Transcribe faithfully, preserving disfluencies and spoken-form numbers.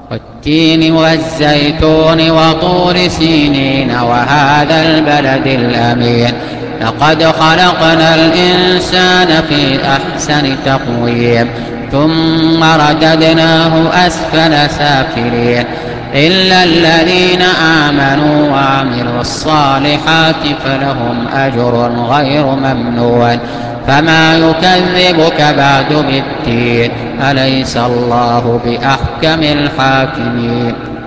والتين والزيتون وطور سينين وهذا البلد الأمين لقد خلقنا الإنسان في أحسن تقويم ثم رددناه أسفل سافلين إلا الذين آمنوا وعملوا الصالحات فلهم أجر غير ممنون فما يكذبك بعد بالدين أليس الله بأحكم الحاكمين.